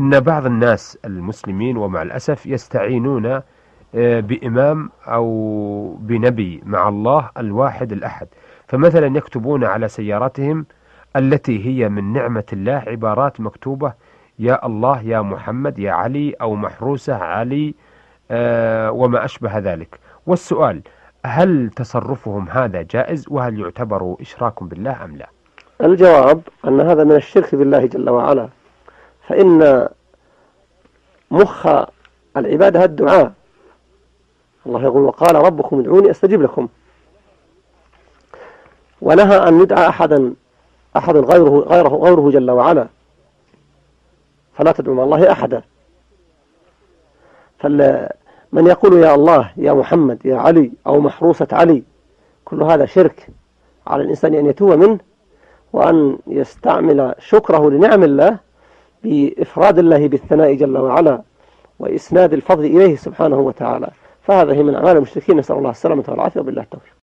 أن بعض الناس المسلمين ومع الأسف يستعينون بإمام أو بنبي مع الله الواحد الأحد، فمثلا يكتبون على سياراتهم التي هي من نعمة الله عبارات مكتوبة يا الله يا محمد يا علي أو محروسة علي وما أشبه ذلك. والسؤال: هل تصرفهم هذا جائز، وهل يعتبر إشراك بالله أم لا؟ الجواب أن هذا من الشرك بالله جل وعلا، فإن مخ العبادة الدعاء. الله يقول وقال ربكم ادعوني أستجب لكم، ونهى أن يدعى أحد غيره جل وعلا، فلا تدعو مع الله أحدا. فمن يقول يا الله يا محمد يا علي أو محروسة علي، كل هذا شرك، على الإنسان أن يتوب منه وأن يستعمل شكره لنعم الله بإفراد الله بالثناء جل وعلا وإسناد الفضل إليه سبحانه وتعالى، فهذه من أعمال المشركين، نسأل الله السلامة والعافية وبالله التوفيق.